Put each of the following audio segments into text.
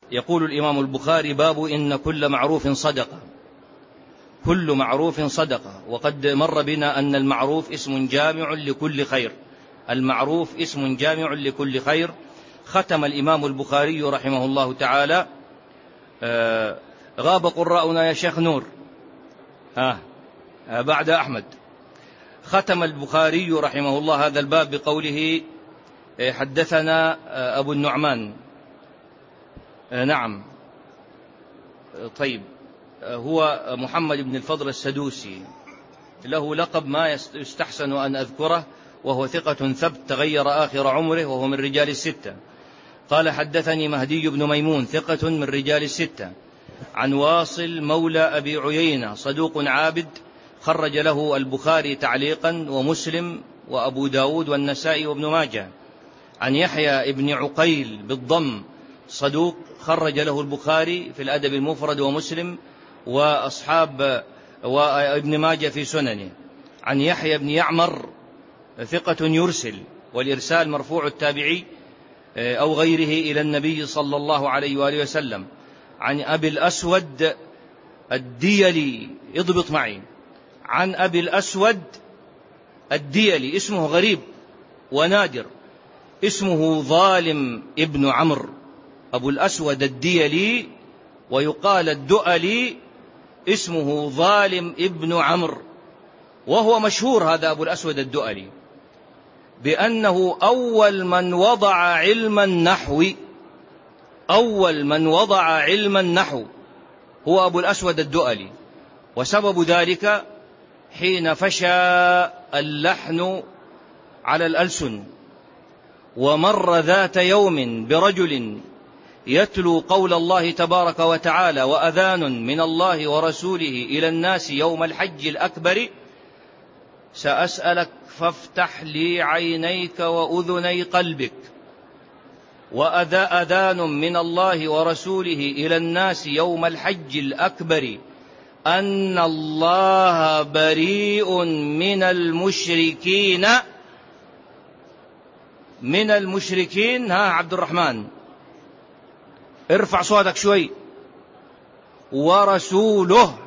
يقول الإمام البخاري: باب إن كل معروف صدقة. كل معروف صدقة. وقد مر بنا أن المعروف اسم جامع لكل خير. المعروف اسم جامع لكل خير. ختم الإمام البخاري رحمه الله تعالى، غاب قراؤنا يا شيخ نور بعد أحمد. ختم البخاري رحمه الله هذا الباب بقوله: حدثنا أبو النعمان. نعم، طيب، هو محمد بن الفضل السدوسي، له لقب ما يستحسن أن أذكره، وهو ثقة ثبت تغير آخر عمره، وهو من رجال الستة. قال: حدثني مهدي بن ميمون ثقة من رجال الستة، عن واصل مولى أبي عيينة صدوق عابد، خرج له البخاري تعليقا ومسلم وأبو داود والنسائي وابن ماجه. عن يحيى ابن عقيل بالضم صدوق، خرج له البخاري في الأدب المفرد ومسلم وابن ماجه في سننه. عن يحيى بن يعمر ثقة يرسل، والإرسال مرفوع التابعي أو غيره إلى النبي صلى الله عليه وآله وسلم. عن أبي الأسود الديلي، اضبط معي، عن أبي الأسود الديلي، اسمه غريب ونادر، اسمه ظالم ابن عمرو. أبو الأسود الديلي ويقال الدؤلي، اسمه ظالم ابن عمرو، وهو مشهور هذا أبو الأسود الدؤلي بأنه أول من وضع علم النحو. أول من وضع علم النحو هو أبو الأسود الدؤلي. وسبب ذلك حين فشى اللحن على الألسن، ومر ذات يوم برجل يتلو قول الله تبارك وتعالى: وأذان من الله ورسوله إلى الناس يوم الحج الأكبر، سأسألك فافتح لي عينيك وأذني قلبك، وأذان من الله ورسوله إلى الناس يوم الحج الأكبر أن الله بريء من المشركين. من المشركين، عبد الرحمن ارفع صوتك شوي. ورسوله.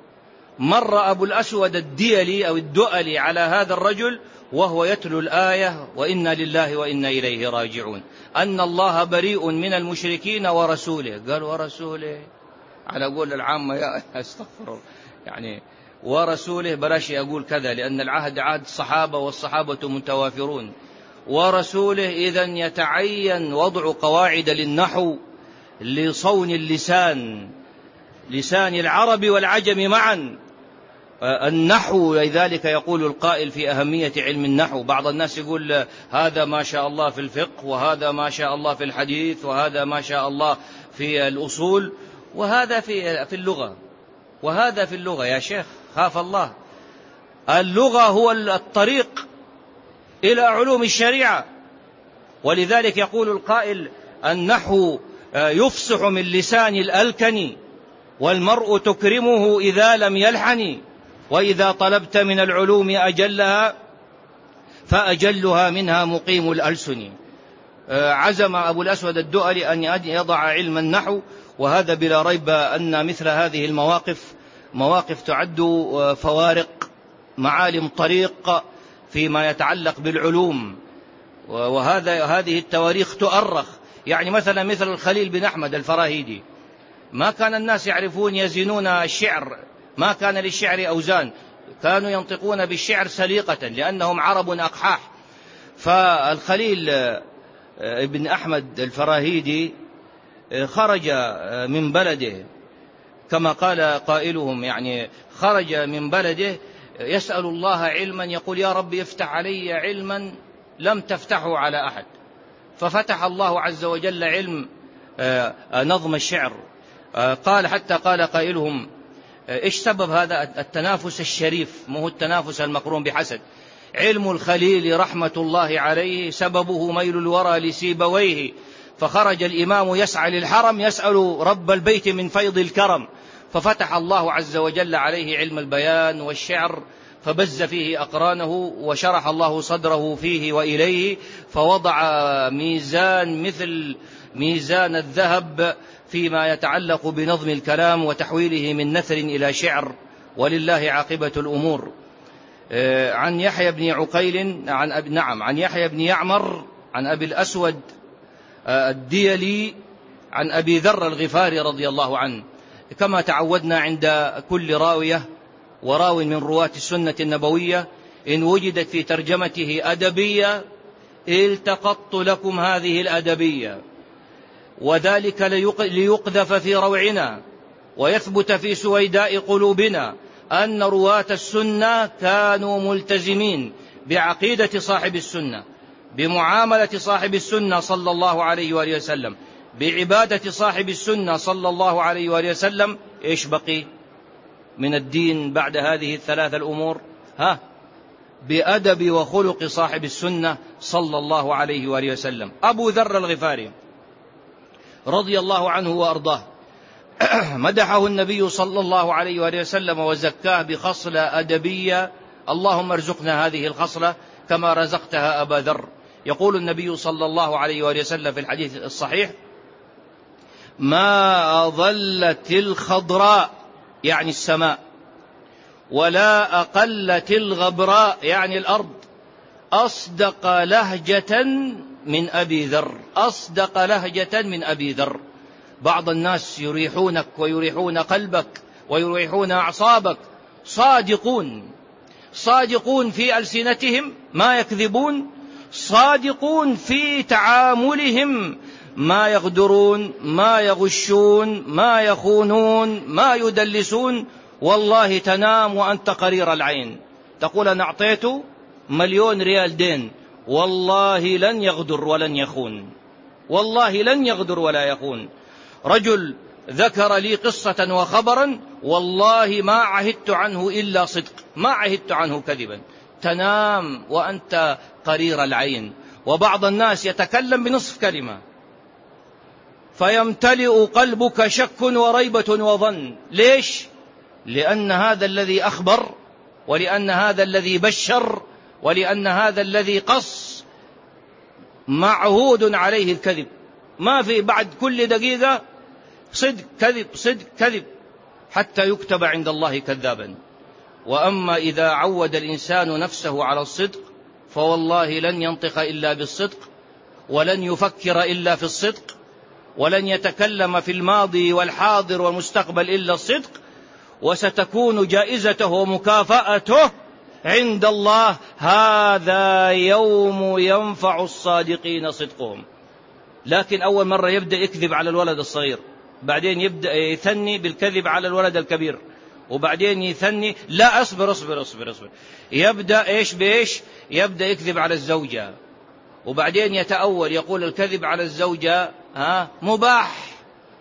مر أبو الأسود الديلي أو الدؤلي على هذا الرجل وهو يتلو الآية: وإنا لله وإنا إليه راجعون، أن الله بريء من المشركين ورسوله. قال: ورسوله على قول العامة، يا استغفر، يعني ورسوله بلاش أقول كذا، لأن العهد عهد الصحابة والصحابة متوافرون. ورسوله إذن يتعين وضع قواعد للنحو لصون اللسان، لسان العرب والعجم معا. النحو، لذلك يقول القائل في أهمية علم النحو، بعض الناس يقول هذا ما شاء الله في الفقه، وهذا ما شاء الله في الحديث، وهذا ما شاء الله في الأصول، وهذا في اللغة، وهذا في اللغة. يا شيخ خاف الله، اللغة هو الطريق إلى علوم الشريعة. ولذلك يقول القائل: النحو يفصح من لسان الألكن، والمرء تكرمه إذا لم يلحن، وإذا طلبت من العلوم أجلها فأجلها منها مقيم الألسن. عزم أبو الأسود الدؤلي أن يضع علم النحو، وهذا بلا ريب أن مثل هذه المواقف مواقف تعد فوارق، معالم طريق فيما يتعلق بالعلوم. وهذه التواريخ تؤرخ. يعني مثلا مثل الخليل بن أحمد الفراهيدي، ما كان الناس يعرفون يزنون الشعر، ما كان للشعر أوزان، كانوا ينطقون بالشعر سليقة لأنهم عرب أقحاح. فالخليل بن أحمد الفراهيدي خرج من بلده كما قال قائلهم، يعني خرج من بلده يسأل الله علما، يقول: يا رب افتح علي علما لم تفتحه على أحد. ففتح الله عز وجل علم نظم الشعر. حتى قال قائلهم: إيش سبب هذا التنافس الشريف؟ مو التنافس المقرون بحسد. علم الخليل رحمة الله عليه سببه ميل الورى لسيبويه، فخرج الإمام يسعى للحرم يسأل رب البيت من فيض الكرم، ففتح الله عز وجل عليه علم البيان والشعر، فبز فيه أقرانه وشرح الله صدره فيه وإليه، فوضع ميزان مثل ميزان الذهب فيما يتعلق بنظم الكلام وتحويله من نثر إلى شعر، ولله عاقبة الأمور. عن يحيى بن عقيل عن يحيى بن يعمر عن أبي الأسود الديلي عن أبي ذر الغفاري رضي الله عنه. كما تعودنا عند كل راوية وراو من رواة السنة النبوية، إن وجدت في ترجمته أدبية التقطت لكم هذه الأدبية، وذلك ليقذف في روعنا ويثبت في سويداء قلوبنا أن رواة السنة كانوا ملتزمين بعقيدة صاحب السنة، بمعاملة صاحب السنة صلى الله عليه وآله وسلم، بعبادة صاحب السنة صلى الله عليه وآله وسلم. إيش بقي من الدين بعد هذه الثلاث الأمور؟ بأدب وخلق صاحب السنة صلى الله عليه وآله وسلم. أبو ذر الغفاري رضي الله عنه وأرضاه مدحه النبي صلى الله عليه وآله وسلم وزكاه بخصلة أدبية، اللهم ارزقنا هذه الخصلة كما رزقتها أبا ذر. يقول النبي صلى الله عليه وآله وسلم في الحديث الصحيح: ما أظلت الخضراء يعني السماء، ولا أقلت الغبراء يعني الأرض، أصدق لهجة من أبي ذر، أصدق لهجة من أبي ذر. بعض الناس يريحونك ويريحون قلبك ويريحون أعصابك، صادقون في ألسنتهم ما يكذبون، صادقون في تعاملهم ما يغدرون ما يغشون ما يخونون ما يدلسون. والله تنام وأنت قرير العين، تقول أنا أعطيته 1,000,000 ريال دين، والله لن يغدر ولن يخون، والله لن يغدر ولا يخون. رجل ذكر لي قصة وخبرا والله ما عهدت عنه إلا صدق، ما عهدت عنه كذبا. تنام وأنت قرير العين. وبعض الناس يتكلم بنصف كلمة فيمتلئ قلبك شك وريبة وظن. ليش؟ لأن هذا الذي أخبر، ولأن هذا الذي بشر، ولأن هذا الذي قص معهود عليه الكذب. ما في بعد كل دقيقة صدق كذب صدق كذب حتى يكتب عند الله كذابا. وأما إذا عود الإنسان نفسه على الصدق فوالله لن ينطق إلا بالصدق، ولن يفكر إلا في الصدق، ولن يتكلم في الماضي والحاضر والمستقبل إلا الصدق، وستكون جائزته ومكافأته عند الله. هذا يوم ينفع الصادقين صدقهم. لكن أول مرة يبدأ يكذب على الولد الصغير، بعدين يبدأ يثني بالكذب على الولد الكبير، وبعدين يثني لا أصبر أصبر أصبر أصبر، يبدأ إيش بإيش؟ يبدأ يكذب على الزوجة، وبعدين يتأول يقول الكذب على الزوجة مباح،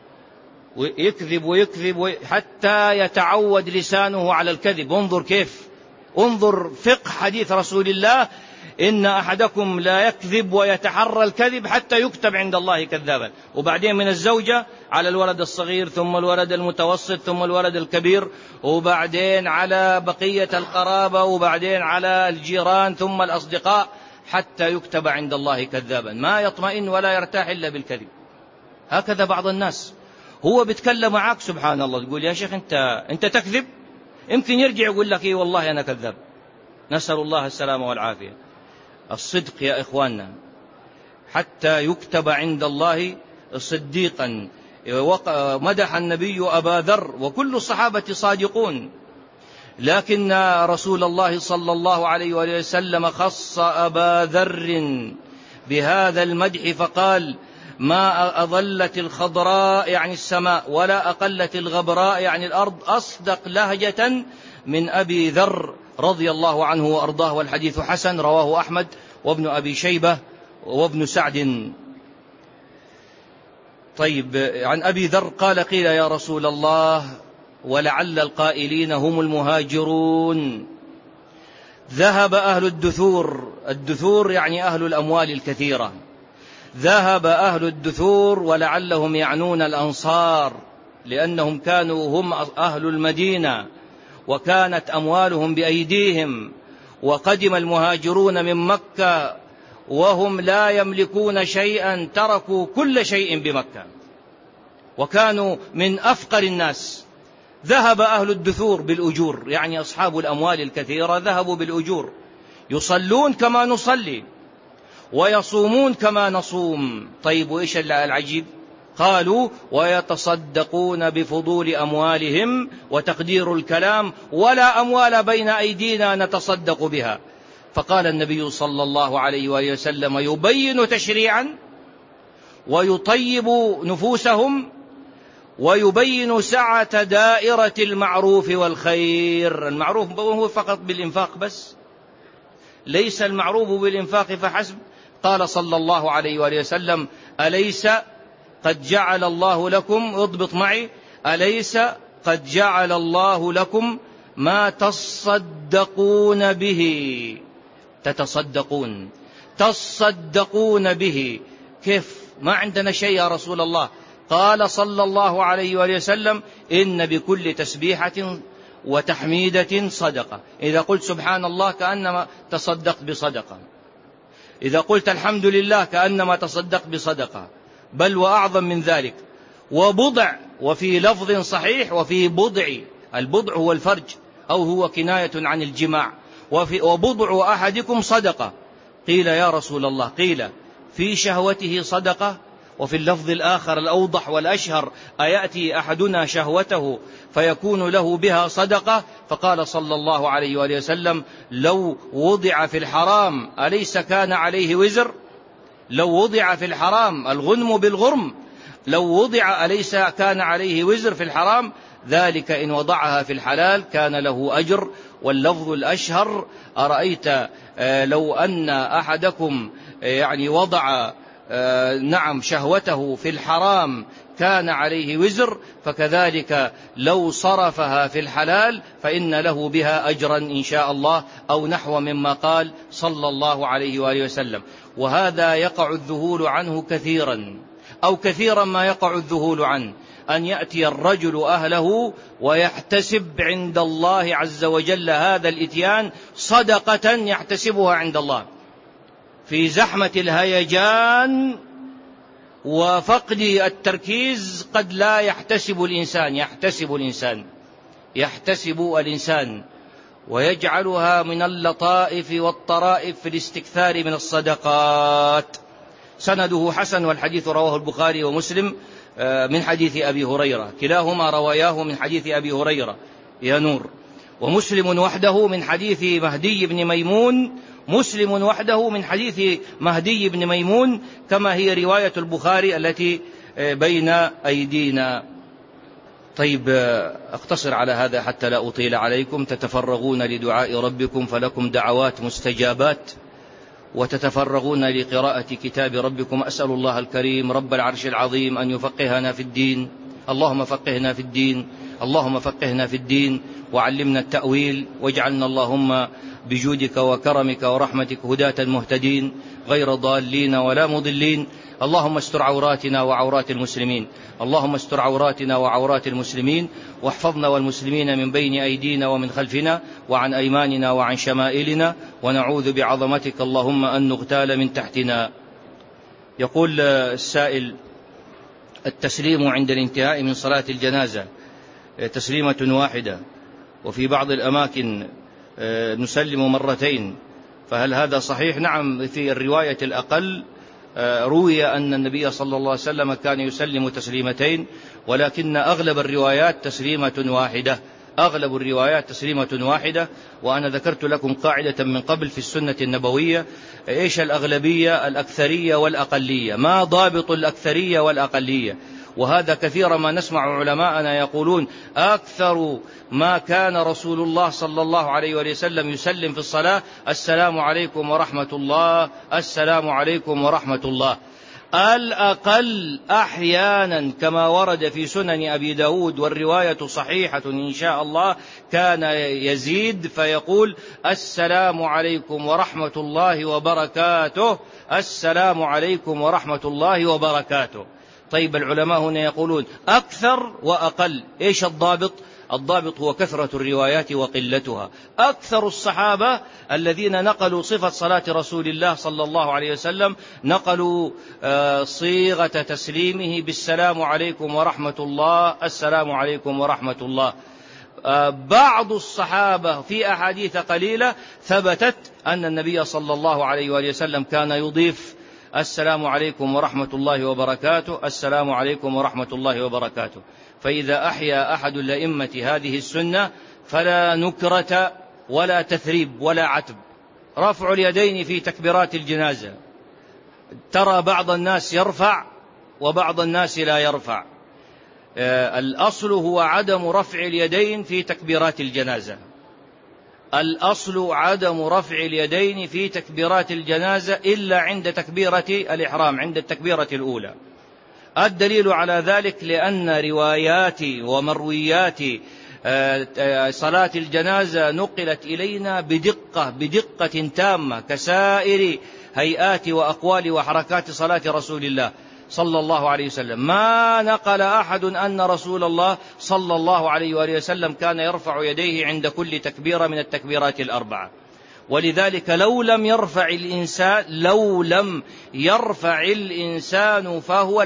ويكذب ويكذب حتى يتعود لسانه على الكذب. انظر كيف، انظر فقه حديث رسول الله: إن أحدكم لا يكذب ويتحرى الكذب حتى يكتب عند الله كذابا. وبعدين من الزوجة على الولد الصغير، ثم الولد المتوسط، ثم الولد الكبير، وبعدين على بقية القرابة، وبعدين على الجيران، ثم الأصدقاء، حتى يكتب عند الله كذابا. ما يطمئن ولا يرتاح إلا بالكذب. هكذا بعض الناس هو بيتكلم معك سبحان الله، تقول يا شيخ أنت تكذب، يمكن يرجع يقول لك إيه والله أنا كذاب. نسأل الله السلامة والعافية. الصدق يا إخواننا حتى يكتب عند الله صديقا. مدح النبي أبا ذر وكل الصحابة صادقون، لكن رسول الله صلى الله عليه وسلم خص أبا ذر بهذا المدح فقال: ما أظلت الخضراء يعني السماء، ولا أقلت الغبراء يعني الأرض، أصدق لهجة من أبي ذر رضي الله عنه وأرضاه. والحديث حسن، رواه أحمد وابن أبي شيبة وابن سعد. طيب، عن أبي ذر قال: قيل يا رسول الله ولعل القائلين هم المهاجرون، ذهب أهل الدثور يعني أهل الأموال الكثيرة، ذهب أهل الدثور ولعلهم يعنون الأنصار، لأنهم كانوا هم أهل المدينة، وكانت أموالهم بأيديهم، وقدم المهاجرون من مكة وهم لا يملكون شيئا، تركوا كل شيء بمكة وكانوا من أفقر الناس. ذهب أهل الدثور بالأجور، يعني أصحاب الأموال الكثيرة ذهبوا بالأجور، يصلون كما نصلي ويصومون كما نصوم. طيب وإيش العجيب؟ قالوا ويتصدقون بفضول أموالهم، وتقدير الكلام ولا أموال بين أيدينا نتصدق بها. فقال النبي صلى الله عليه وآله وسلم يبين تشريعا ويطيب نفوسهم ويبين سعة دائرة المعروف والخير. المعروف هو فقط بالإنفاق بس، ليس المعروف بالإنفاق فحسب. قال صلى الله عليه وآله وسلم أليس قد جعل الله لكم، اضبط معي، أليس قد جعل الله لكم ما تصدقون به، تصدقون به. كيف؟ ما عندنا شيء يا رسول الله. قال صلى الله عليه وآله وسلم إن بكل تسبيحة وتحميدة صدقة. إذا قلت سبحان الله كأنما تصدقت بصدقة، إذا قلت الحمد لله كأنما تصدقت بصدقة، بل وأعظم من ذلك. وبضع، وفي لفظ صحيح وفي بضع، البضع هو الفرج أو هو كناية عن الجماع. وبضع أحدكم صدقة. قيل يا رسول الله، قيل في شهوته صدقة؟ وفي اللفظ الآخر الأوضح والأشهر أيأتي أحدنا شهوته فيكون له بها صدقة؟ فقال صلى الله عليه وآله وسلم لو وضع في الحرام أليس كان عليه وزر؟ لو وضع في الحرام، الغنم بالغرم، لو وضع أليس كان عليه وزر في الحرام؟ ذلك إن وضعها في الحلال كان له أجر. واللفظ الأشهر أرأيت لو أن أحدكم يعني وضع شهوته في الحرام كان عليه وزر، فكذلك لو صرفها في الحلال فإن له بها أجرا إن شاء الله، أو نحو مما قال صلى الله عليه وآله وسلم. وهذا يقع الذهول عنه كثيرا، أو كثيرا ما يقع الذهول عنه، أن يأتي الرجل أهله ويحتسب عند الله عز وجل هذا الإتيان صدقة يحتسبها عند الله. في زحمة الهيجان وفقد التركيز قد لا يحتسب الإنسان، يحتسب الإنسان ويجعلها من اللطائف والطرائف في الاستكثار من الصدقات. سنده حسن، والحديث رواه البخاري ومسلم من حديث أبي هريرة، كلاهما رواياه من حديث أبي هريرة يا نور. ومسلم وحده من حديث مهدي بن ميمون، مسلم وحده من حديث مهدي بن ميمون، كما هي رواية البخاري التي بين أيدينا. طيب أقتصر على هذا حتى لا أطيل عليكم. تتفرغون لدعاء ربكم فلكم دعوات مستجابات، وتتفرغون لقراءة كتاب ربكم. أسأل الله الكريم رب العرش العظيم أن يفقهنا في الدين. اللهم فقهنا في الدين، اللهم فقهنا في الدين وعلمنا التأويل، واجعلنا اللهم بجودك وكرمك ورحمتك هداة مهتدين غير ضالين ولا مضلين. اللهم استر عوراتنا وعورات المسلمين، اللهم استر عوراتنا وعورات المسلمين، واحفظنا والمسلمين من بين أيدينا ومن خلفنا وعن أيماننا وعن شمائلنا، ونعوذ بعظمتك اللهم أن نغتال من تحتنا. يقول السائل: التسليم عند الانتهاء من صلاة الجنازة تسليمة واحدة، وفي بعض الأماكن نسلم مرتين، فهل هذا صحيح؟ نعم، في الرواية الأقل روي أن النبي صلى الله عليه وسلم كان يسلم تسليمتين، ولكن أغلب الروايات تسليمة واحدة، أغلب الروايات تسليمة واحدة. وأنا ذكرت لكم قاعدة من قبل في السنة النبوية: إيش الأغلبية؟ الأكثرية والأقلية. ما ضابط الأكثرية والأقلية؟ وهذا كثيرا ما نسمع علماءنا يقولون: أكثر ما كان رسول الله صلى الله عليه وسلم يسلم في الصلاة السلام عليكم ورحمة الله، السلام عليكم ورحمة الله. الأقل أحيانا كما ورد في سنن أبي داود، والرواية صحيحة إن شاء الله، كان يزيد فيقول: السلام عليكم ورحمة الله وبركاته، السلام عليكم ورحمة الله وبركاته. طيب العلماء هنا يقولون أكثر وأقل، إيش الضابط؟ الضابط هو كثرة الروايات وقلتها. أكثر الصحابة الذين نقلوا صفة صلاة رسول الله صلى الله عليه وسلم نقلوا صيغة تسليمه بالسلام عليكم ورحمة الله، السلام عليكم ورحمة الله. بعض الصحابة في أحاديث قليلة ثبتت أن النبي صلى الله عليه وآله وسلم كان يضيف السلام عليكم ورحمة الله وبركاته، السلام عليكم ورحمة الله وبركاته. فإذا أحيا أحد الأئمة هذه السنة فلا نكرة ولا تثريب ولا عتب. رفع اليدين في تكبيرات الجنازة، ترى بعض الناس يرفع وبعض الناس لا يرفع. الأصل هو عدم رفع اليدين في تكبيرات الجنازة، الأصل عدم رفع اليدين في تكبيرات الجنازة إلا عند تكبيرة الإحرام، عند التكبيرة الأولى. الدليل على ذلك لأن روايات ومرويات صلاة الجنازة نقلت إلينا بدقة تامة كسائر هيئات وأقوال وحركات صلاة رسول الله صلى الله عليه وسلم. ما نقل أحد أن رسول الله صلى الله عليه وآله وسلم كان يرفع يديه عند كل تكبيرة من التكبيرات الأربعة. ولذلك لو لم يرفع الإنسان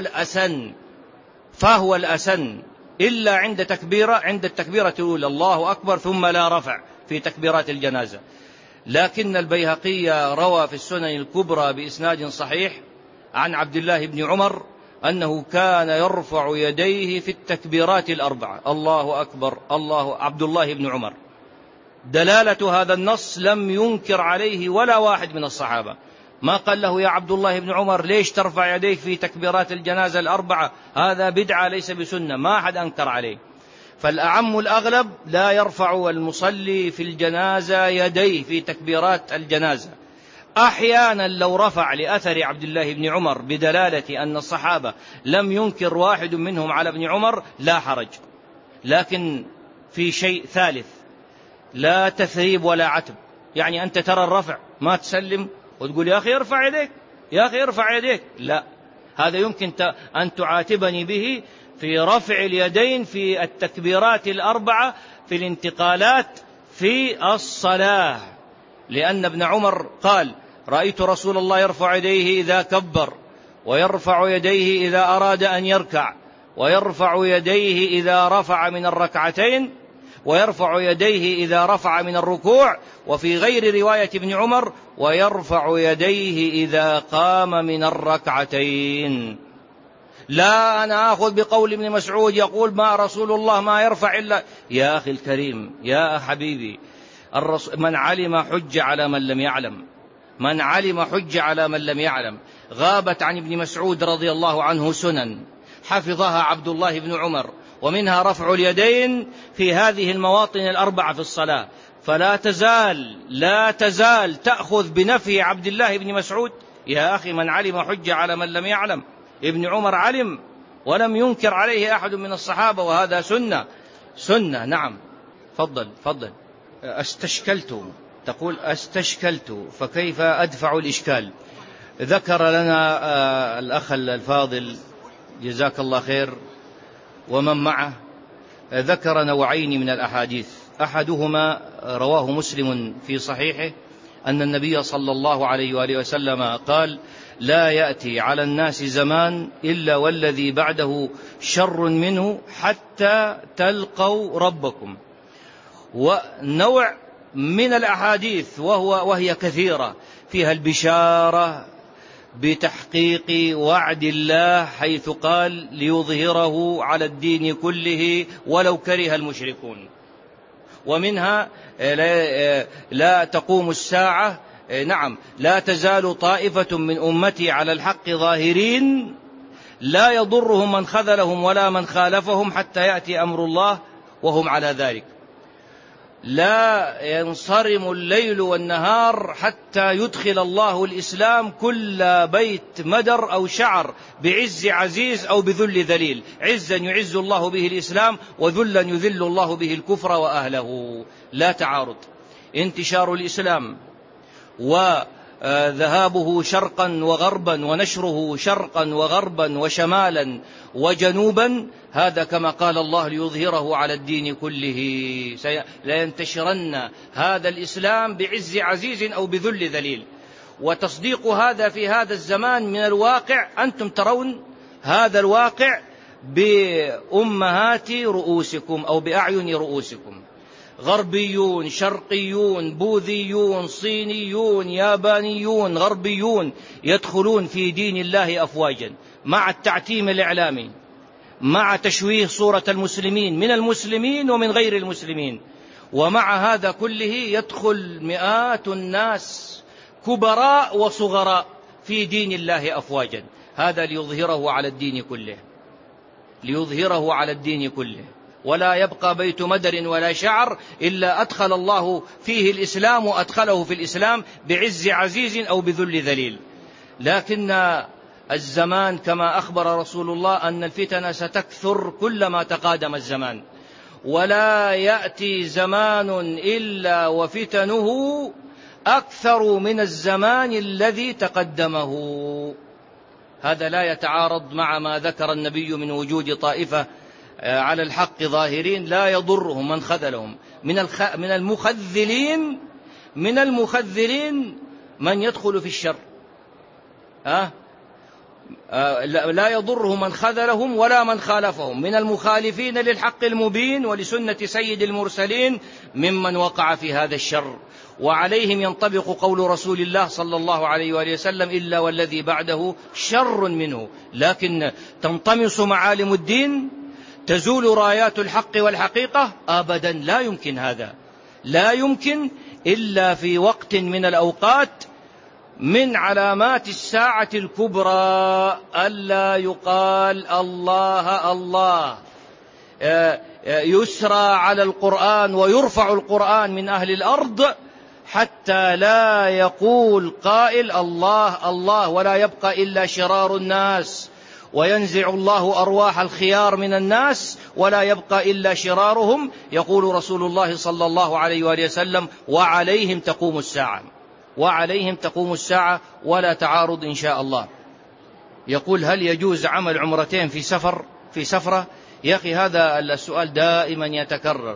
فهو الأسن إلا عند التكبيرة الأولى الله أكبر ثم لا رفع في تكبيرات الجنازة. لكن البيهقي روى في السنن الكبرى بإسناد صحيح عن عبد الله بن عمر أنه كان يرفع يديه في التكبيرات الأربعة، الله أكبر عبد الله بن عمر. دلالة هذا النص لم ينكر عليه ولا واحد من الصحابة، ما قال له يا عبد الله بن عمر ليش ترفع يديك في تكبيرات الجنازة الأربعة، هذا بدعة ليس بسنة، ما أحد أنكر عليه. فالأعم الأغلب لا يرفع المصلي في الجنازة يديه في تكبيرات الجنازة. أحيانا لو رفع لأثر عبد الله بن عمر بدلالة أن الصحابة لم ينكر واحد منهم على ابن عمر لا حرج. لكن في شيء ثالث، لا تثريب ولا عتب. يعني أنت ترى الرفع ما تسلم وتقول يا أخي ارفع يديك، يا أخي ارفع يديك، لا، هذا يمكن أن تعاتبني به في رفع اليدين في التكبيرات الأربعة في الانتقالات في الصلاة. لأن ابن عمر قال رأيت رسول الله يرفع يديه إذا كبر، ويرفع يديه إذا أراد أن يركع، ويرفع يديه إذا رفع من الركعتين، ويرفع يديه إذا رفع من الركوع. وفي غير رواية ابن عمر ويرفع يديه إذا قام من الركعتين. لا أنا أخذ بقول ابن مسعود يقول ما رسول الله ما يرفع إلا. يا أخي الكريم، يا حبيبي، من علم حج على من لم يعلم، من علم حج على من لم يعلم. غابت عن ابن مسعود رضي الله عنه سنن حفظها عبد الله بن عمر، ومنها رفع اليدين في هذه المواطن الأربعة في الصلاة. فلا تزال تأخذ بنفي عبد الله بن مسعود. يا أخي من علم حج على من لم يعلم. ابن عمر علم ولم ينكر عليه أحد من الصحابة، وهذا سنة. نعم، فضل. تقول استشكلت، فكيف أدفع الإشكال؟ ذكر لنا الأخ الفاضل جزاك الله خير ومن معه، ذكر نوعين من الأحاديث. أحدهما رواه مسلم في صحيحه أن النبي صلى الله عليه وآله وسلم قال لا يأتي على الناس زمان إلا والذي بعده شر منه حتى تلقوا ربكم. ونوع من الأحاديث وهي كثيرة فيها البشارة بتحقيق وعد الله حيث قال ليظهره على الدين كله ولو كره المشركون. ومنها لا تقوم الساعة، نعم، لا تزال طائفة من أمتي على الحق ظاهرين لا يضرهم من خذلهم ولا من خالفهم حتى يأتي أمر الله وهم على ذلك. لا ينصرم الليل والنهار حتى يدخل الله الإسلام كل بيت مدر أو شعر بعز عزيز أو بذل ذليل. عزا يعز الله به الإسلام، وذلا يذل الله به الكفر وأهله. لا تعارض. انتشار الإسلام ذهابه شرقا وغربا ونشره شرقا وغربا وشمالا وجنوبا، هذا كما قال الله ليظهره على الدين كله. لا ينتشرن هذا الإسلام بعز عزيز أو بذل ذليل. وتصديق هذا في هذا الزمان من الواقع، أنتم ترون هذا الواقع بأمهات رؤوسكم أو بأعين رؤوسكم، غربيون شرقيون بوذيون صينيون يابانيون غربيون يدخلون في دين الله أفواجا، مع التعتيم الإعلامي، مع تشويه صورة المسلمين من المسلمين ومن غير المسلمين. ومع هذا كله يدخل مئات الناس كبراء وصغراء في دين الله أفواجا، هذا ليظهره على الدين كله، ليظهره على الدين كله. ولا يبقى بيت مدر ولا شعر إلا أدخل الله فيه الإسلام وأدخله في الإسلام بعز عزيز أو بذل ذليل. لكن الزمان كما أخبر رسول الله أن الفتن ستكثر كلما تقادم الزمان، ولا يأتي زمان إلا وفتنه أكثر من الزمان الذي تقدمه. هذا لا يتعارض مع ما ذكر النبي من وجود طائفة على الحق ظاهرين لا يضرهم من خذلهم من المخذلين من يدخل في الشر، لا يضرهم من خذلهم ولا من خالفهم من المخالفين للحق المبين ولسنة سيد المرسلين ممن وقع في هذا الشر. وعليهم ينطبق قول رسول الله صلى الله عليه وآله وسلم: إلا والذي بعده شر منه. لكن تنطمس معالم الدين، تزول رايات الحق والحقيقة؟ أبدا، لا يمكن هذا، لا يمكن إلا في وقت من الأوقات من علامات الساعة الكبرى ألا يقال الله الله، يسرى على القرآن ويرفع القرآن من أهل الأرض حتى لا يقول قائل الله الله، ولا يبقى إلا شرار الناس، وينزع الله أرواح الخيار من الناس ولا يبقى إلا شرارهم. يقول رسول الله صلى الله عليه وآله وسلم: وعليهم تقوم الساعة، وعليهم تقوم الساعة ولا تعارض إن شاء الله. يقول: هل يجوز عمل عمرتين في سفرة؟ يا أخي هذا السؤال دائما يتكرر.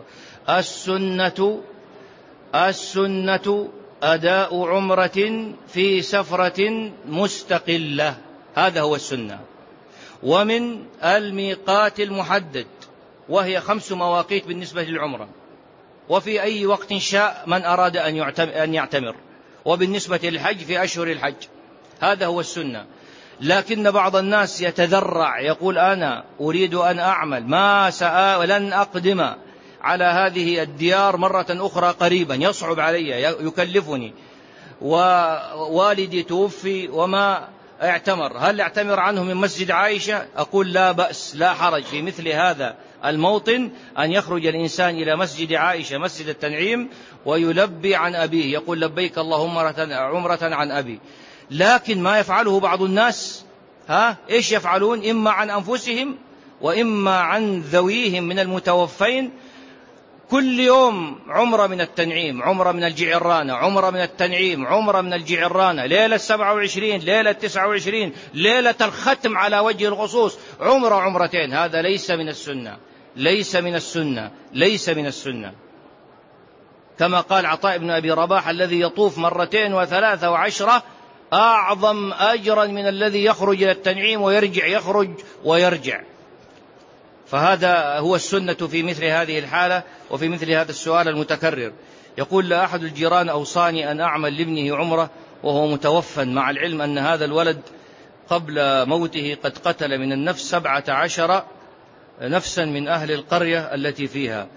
السنة أداء عمرة في سفرة مستقلة، هذا هو السنة، ومن الميقات المحدد، وهي 5 مواقيت بالنسبة للعمرة، وفي أي وقت شاء من أراد أن يعتمر، وبالنسبة للحج في أشهر الحج، هذا هو السنة. لكن بعض الناس يتذرع يقول: أنا أريد أن أعمل لن أقدم على هذه الديار مرة أخرى قريبا، يصعب علي يكلفني، ووالدي توفي وما اعتمر، هل اعتمر عنه من مسجد عائشة؟ أقول: لا بأس، لا حرج في مثل هذا الموطن أن يخرج الإنسان إلى مسجد عائشة مسجد التنعيم ويلبي عن أبيه، يقول: لبيك اللهم عمرة عن أبي. لكن ما يفعله بعض الناس، إيش يفعلون؟ إما عن أنفسهم وإما عن ذويهم من المتوفين، كل يوم عمرة من التنعيم، عمرة من الجعرانة، عمرة من التنعيم، عمرة من الجعرانة، ليلة 27، ليلة 29، ليلة الختم على وجه الخصوص، عمرتين. هذا ليس من السنة، ليس من السنة، ليس من السنة. كما قال عطاء بن أبي رباح: الذي يطوف 2 و3 و10 أعظم أجرا من الذي يخرج إلى التنعيم ويرجع، يخرج ويرجع. فهذا هو السنة في مثل هذه الحالة وفي مثل هذا السؤال المتكرر. يقول: أحد الجيران أوصاني أن أعمل لابنه عمرة وهو متوفى، مع العلم أن هذا الولد قبل موته قد قتل من النفس 17 نفسا من أهل القرية التي فيها.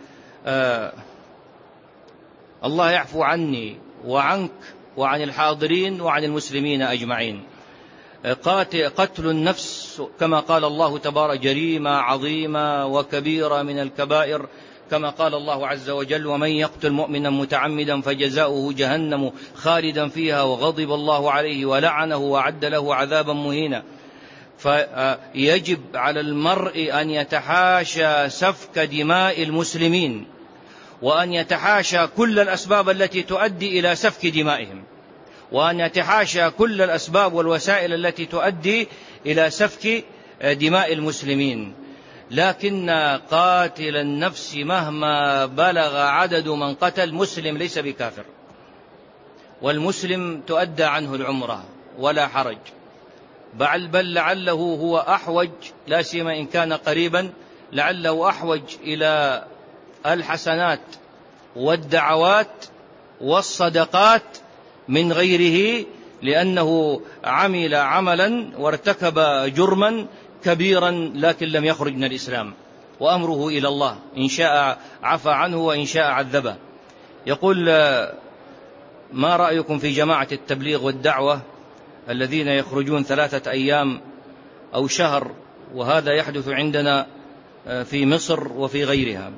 الله يعفو عني وعنك وعن الحاضرين وعن المسلمين أجمعين. قتل النفس كما قال الله تبارك جريمة عظيمة وكبيرة من الكبائر، كما قال الله عز وجل: ومن يقتل مؤمنا متعمدا فجزاؤه جهنم خالدا فيها وغضب الله عليه ولعنه وأعد له عذابا مهينا. فيجب على المرء أن يتحاشى سفك دماء المسلمين، وأن يتحاشى كل الأسباب التي تؤدي إلى سفك دمائهم، وأن يتحاشى كل الأسباب والوسائل التي تؤدي إلى سفك دماء المسلمين. لكن قاتل النفس مهما بلغ عدد من قتل مسلم ليس بكافر، والمسلم تؤدى عنه العمرة ولا حرج، بل لعله هو أحوج، لا سيما إن كان قريبا، لعله أحوج إلى الحسنات والدعوات والصدقات من غيره، لأنه عمل عملا وارتكب جرما كبيرا لكن لم يخرج من الإسلام، وأمره إلى الله، إن شاء عفى عنه وإن شاء عذبه. يقول: ما رأيكم في جماعة التبليغ والدعوة الذين يخرجون 3 أيام أو شهر، وهذا يحدث عندنا في مصر وفي غيرها؟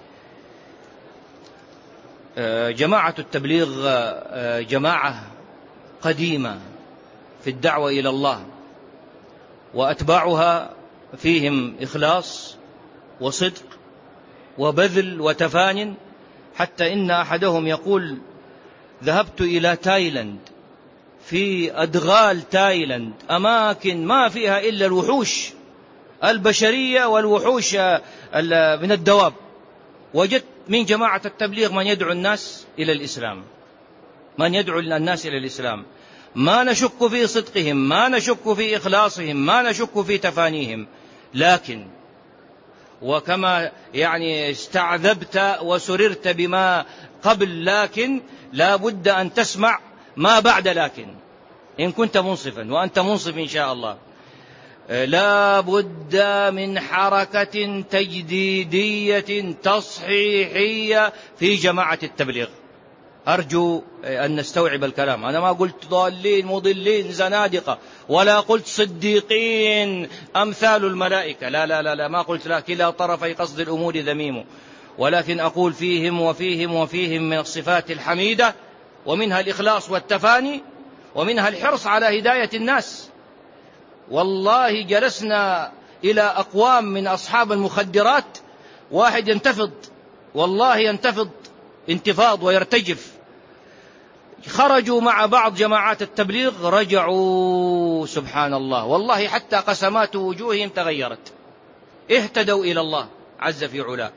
جماعة التبليغ جماعة قديمة في الدعوة إلى الله، وأتباعها فيهم إخلاص وصدق وبذل وتفان، حتى إن أحدهم يقول: ذهبت إلى تايلاند، في أدغال تايلاند أماكن ما فيها إلا الوحوش البشرية والوحوش من الدواب، وجدت من جماعة التبليغ من يدعو الناس إلى الإسلام، من يدعو الناس إلى الإسلام، ما نشك في صدقهم، ما نشك في إخلاصهم، ما نشك في تفانيهم، لكن وكما استعذبت وسررت بما قبل، لكن لا بد أن تسمع ما بعد لكن، إن كنت منصفا، وأنت منصف إن شاء الله. لا بد من حركة تجديدية تصحيحية في جماعة التبليغ. أرجو أن نستوعب الكلام. أنا ما قلت ضالين مضلين زنادقة، ولا قلت صديقين أمثال الملائكة، لا لا لا, لا ما قلت، لا، كلا طرفي قصد الأمور ذميم، ولكن أقول فيهم وفيهم وفيهم من الصفات الحميدة، ومنها الإخلاص والتفاني، ومنها الحرص على هداية الناس. والله جلسنا إلى أقوام من أصحاب المخدرات، واحد ينتفض، والله ينتفض انتفاض ويرتجف، خرجوا مع بعض جماعات التبليغ، رجعوا سبحان الله، والله حتى قسمات وجوههم تغيرت، اهتدوا إلى الله عز في علاه.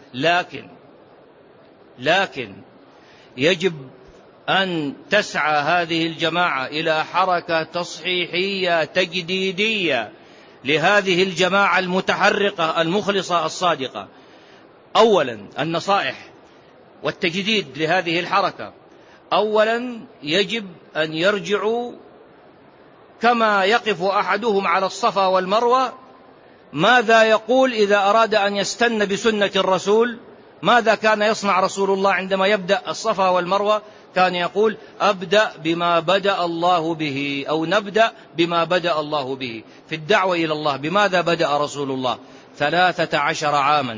لكن يجب أن تسعى هذه الجماعة إلى حركة تصحيحية تجديدية لهذه الجماعة المتحرقة المخلصة الصادقة. أولا النصائح والتجديد لهذه الحركة. أولا يجب أن يرجعوا كما يقف أحدهم على الصفا والمروة، ماذا يقول إذا أراد أن يستن بسنة الرسول؟ ماذا كان يصنع رسول الله عندما يبدأ الصفا والمروة؟ كان يقول: أبدأ بما بدأ الله به، أو نبدأ بما بدأ الله به. في الدعوة إلى الله بماذا بدأ رسول الله؟ 13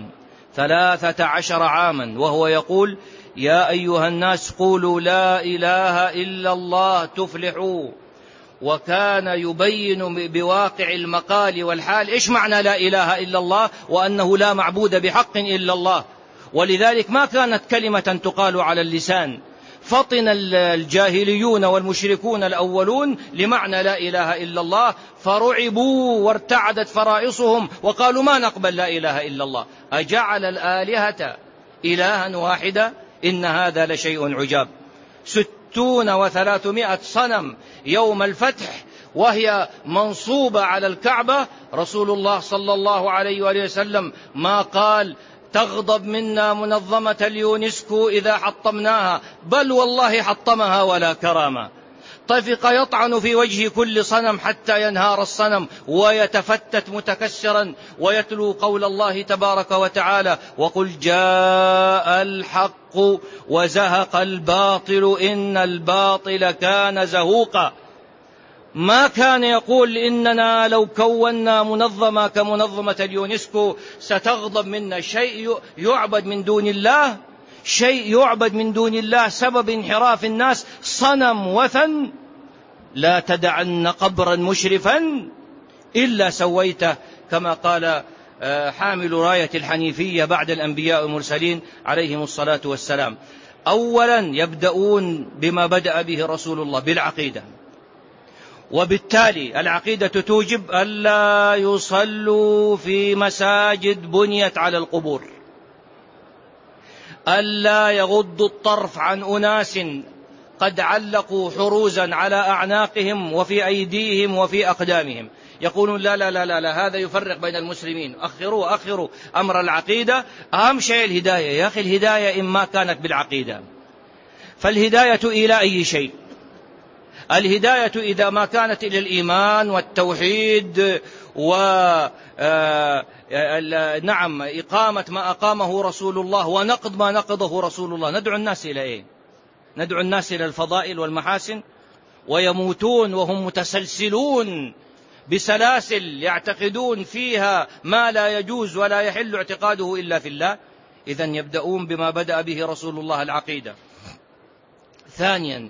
عاما وهو يقول: يا أيها الناس قولوا لا إله إلا الله تفلحوا. وكان يبين بواقع المقال والحال إيش معنى لا إله إلا الله، وأنه لا معبود بحق إلا الله. ولذلك ما كانت كلمة تقال على اللسان، فطن الجاهليون والمشركون الأولون لمعنى لا إله إلا الله، فرعبوا وارتعدت فرائصهم وقالوا: ما نقبل لا إله إلا الله، أجعل الآلهة إلها واحدا، إن هذا لشيء عجاب. 60 و300 صنم يوم الفتح وهي منصوبة على الكعبة، رسول الله صلى الله عليه وآله وسلم ما قال: تغضب منا منظمة اليونسكو إذا حطمناها، بل والله حطمها ولا كرامة. طفق يطعن في وجه كل صنم حتى ينهار الصنم ويتفتت متكسرا، ويتلو قول الله تبارك وتعالى: وقل جاء الحق وزهق الباطل إن الباطل كان زهوقا. ما كان يقول: إننا لو كونا منظمة كمنظمة اليونسكو ستغضب منا. شيء يعبد من دون الله، شيء يعبد من دون الله سبب انحراف الناس، صنم وثن. لا تدعن قبرا مشرفا إلا سويته، كما قال حامل راية الحنيفية بعد الأنبياء والمرسلين عليهم الصلاة والسلام. أولا يبدأون بما بدأ به رسول الله، بالعقيدة، وبالتالي العقيدة توجب ألا يصلوا في مساجد بنيت على القبور، ألا يغضوا الطرف عن أناس قد علقوا حروزا على أعناقهم وفي أيديهم وفي أقدامهم، يقولون لا لا لا لا, لا هذا يفرق بين المسلمين، أخروا أمر العقيدة، أهم شيء الهداية. يا أخي الهداية إما كانت بالعقيدة، فالهداية إلى أي شيء؟ الهداية إذا ما كانت إلى الإيمان والتوحيد نعم إقامة ما أقامه رسول الله ونقض ما نقضه رسول الله، ندعو الناس إلى إيه؟ ندعو الناس إلى الفضائل والمحاسن، ويموتون وهم متسلسلون بسلاسل يعتقدون فيها ما لا يجوز ولا يحل اعتقاده إلا في الله. إذن يبدأون بما بدأ به رسول الله، العقيدة. ثانيا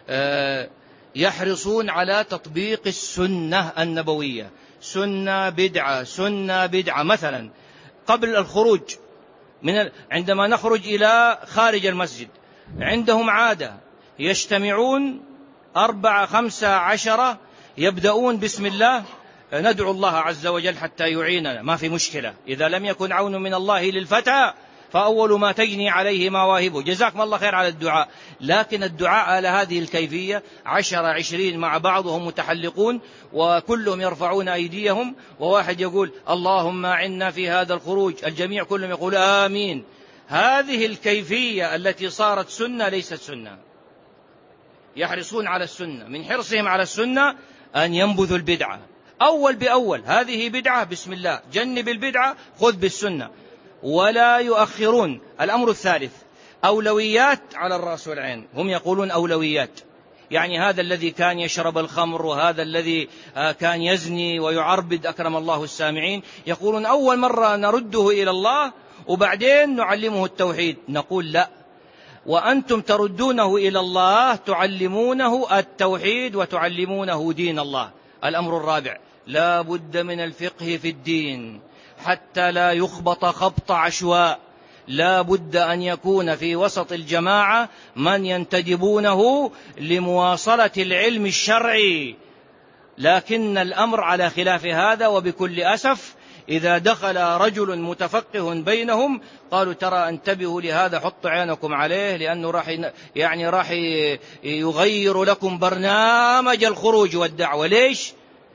يحرصون على تطبيق السنة النبوية، سنة بدعة. مثلا قبل الخروج عندما نخرج إلى خارج المسجد عندهم عادة يجتمعون 4 5 10 يبدأون بسم الله، ندعو الله عز وجل حتى يعيننا، ما في مشكلة. إذا لم يكن عون من الله للفتى فأول ما تجني عليه مواهبه. جزاكم الله خير على الدعاء، لكن الدعاء على هذه الكيفية 10 20 مع بعضهم متحلقون وكلهم يرفعون أيديهم، وواحد يقول اللهم أعنا في هذا الخروج، الجميع كلهم يقول آمين. هذه الكيفية التي صارت سنة ليست سنة. يحرصون على السنة، من حرصهم على السنة أن ينبذوا البدعة أول بأول، هذه بدعة بسم الله، جنب البدعة خذ بالسنة، ولا يؤخرون. الأمر الثالث أولويات على الرأس والعين، هم يقولون أولويات، يعني هذا الذي كان يشرب الخمر وهذا الذي كان يزني ويعربد أكرم الله السامعين، يقولون أول مرة نرده إلى الله وبعدين نعلمه التوحيد. نقول لا، وأنتم تردونه إلى الله تعلمونه التوحيد وتعلمونه دين الله. الأمر الرابع لا بد من الفقه في الدين حتى لا يخبط خبط عشواء، لا بد أن يكون في وسط الجماعة من ينتدبونه لمواصلة العلم الشرعي. لكن الأمر على خلاف هذا، وبكل أسف إذا دخل رجل متفقه بينهم قالوا ترى انتبهوا لهذا، حطوا عينكم عليه لأنه راح يغير لكم برنامج الخروج والدعوة. ليش؟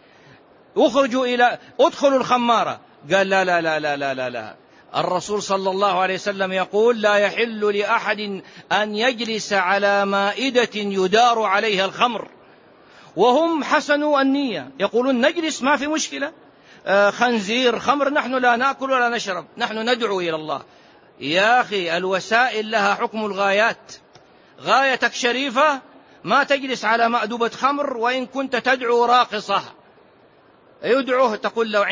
ادخلوا الخمارة. قال لا لا لا لا لا لا, لا. الرسول صلى الله عليه وسلم يقول لا يحل لأحد أن يجلس على مائدة يدار عليها الخمر، وهم حسنوا النية يقولون نجلس ما في مشكلة، خنزير خمر نحن لا نأكل ولا نشرب، نحن ندعو إلى الله. يا أخي الوسائل لها حكم الغايات، غايتك شريفة ما تجلس على مأدبة خمر، وإن كنت تدعو راقصة يدعوه تقول له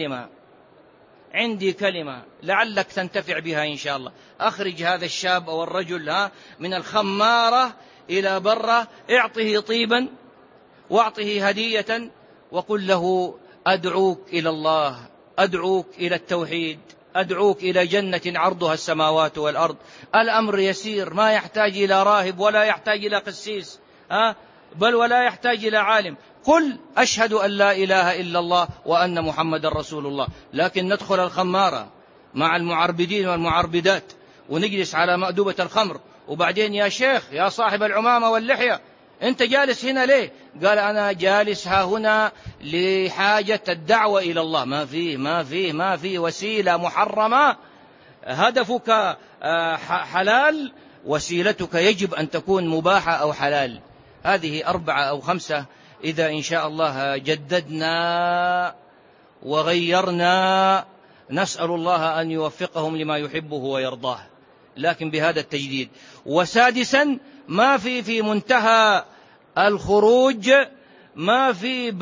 عندي كلمة لعلك تنتفع بها إن شاء الله. أخرج هذا الشاب أو الرجل من الخمارة إلى برة، اعطه طيبا واعطه هدية وقل له أدعوك إلى الله، أدعوك إلى التوحيد، أدعوك إلى جنة عرضها السماوات والأرض. الأمر يسير، ما يحتاج إلى راهب ولا يحتاج إلى قسيس بل ولا يحتاج إلى عالم. قل أشهد أن لا إله إلا الله وأن محمد رسول الله. لكن ندخل الخمارة مع المعربدين والمعربدات ونجلس على مأدبة الخمر، وبعدين يا شيخ يا صاحب العمامة واللحية أنت جالس هنا ليه؟ قال أنا جالس ها هنا لحاجة الدعوة إلى الله. ما في وسيلة محرمة، هدفك حلال، وسيلتك يجب أن تكون مباحة أو حلال. هذه 4 أو 5 إذا إن شاء الله جددنا وغيرنا، نسأل الله أن يوفقهم لما يحبه ويرضاه، لكن بهذا التجديد. وسادسا ما في منتهى الخروج ما في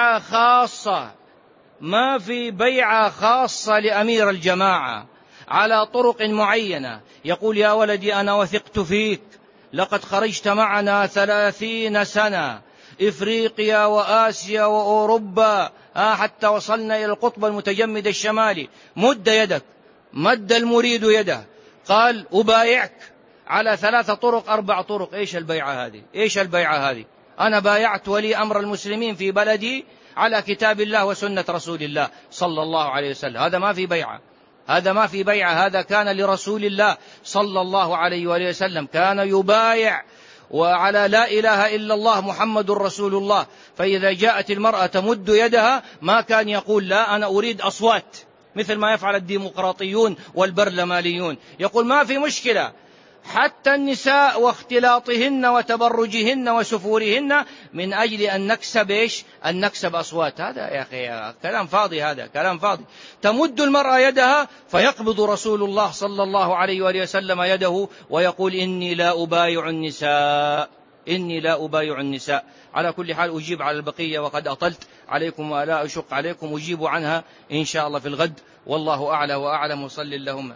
بيعة خاصة لأمير الجماعة على طرق معينة، يقول يا ولدي أنا وثقت فيك، لقد خرجت معنا 30 سنة إفريقيا وآسيا وأوروبا حتى وصلنا إلى القطب المتجمد الشمالي، مد يدك. مد المريد يده، قال أبايعك على 3 طرق 4 طرق، إيش البيعة هذه؟ إيش البيعة هذه؟ أنا بايعت ولي أمر المسلمين في بلدي على كتاب الله وسنة رسول الله صلى الله عليه وسلم، هذا ما في بيعة، هذا ما في بيعة، هذا كان لرسول الله صلى الله عليه وآله وسلم، كان يبايع وعلى لا إله إلا الله محمد رسول الله. فإذا جاءت المرأة تمد يدها ما كان يقول لا أنا أريد أصوات مثل ما يفعل الديمقراطيون والبرلمانيون، يقول ما في مشكلة، حتى النساء واختلاطهن وتبرجهن وسفورهن من أجل أن نكسب إيش؟ أن نكسب أصوات. هذا يا أخي كلام فاضي، هذا كلام فاضي. تمد المرأة يدها فيقبض رسول الله صلى الله عليه وآله وسلم يده ويقول إني لا أبايع النساء، إني لا أبايع النساء. على كل حال أجيب على البقية وقد أطلت عليكم ولا أشق عليكم، أجيب عنها إن شاء الله في الغد، والله أعلى وأعلم. وصل اللهم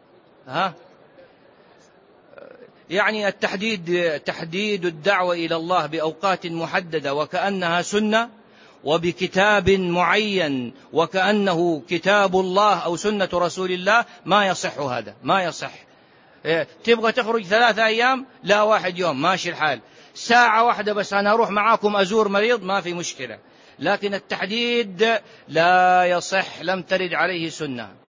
يعني تحديد الدعوة إلى الله بأوقات محددة وكأنها سنة وبكتاب معين وكأنه كتاب الله أو سنة رسول الله، ما يصح هذا، ما يصح. تبغى تخرج 3 أيام؟ لا 1 يوم ماشي الحال. ساعة واحدة بس أنا أروح معاكم أزور مريض ما في مشكلة، لكن التحديد لا يصح، لم ترد عليه سنة.